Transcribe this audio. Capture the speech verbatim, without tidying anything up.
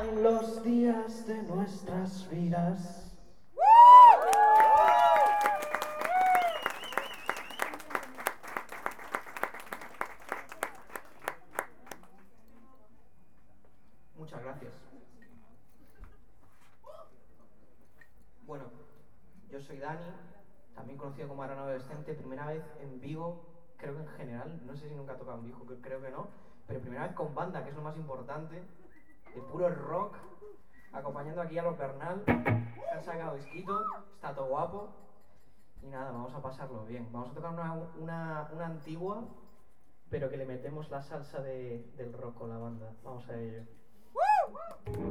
pasan los días de nuestras vidas. Muchas gracias. Bueno, yo soy Dani, también conocido como Arana Adolescente, primera vez en Vigo, creo que en general, no sé si nunca he tocado en Vigo, creo que no, pero primera vez con banda, que es lo más importante, de puro rock, acompañando aquí a los Bernal, que han sacado disquito, está todo guapo, y nada, vamos a pasarlo bien. Vamos a tocar una, una, una antigua, pero que le metemos la salsa de, del rock con la banda. Vamos a ello.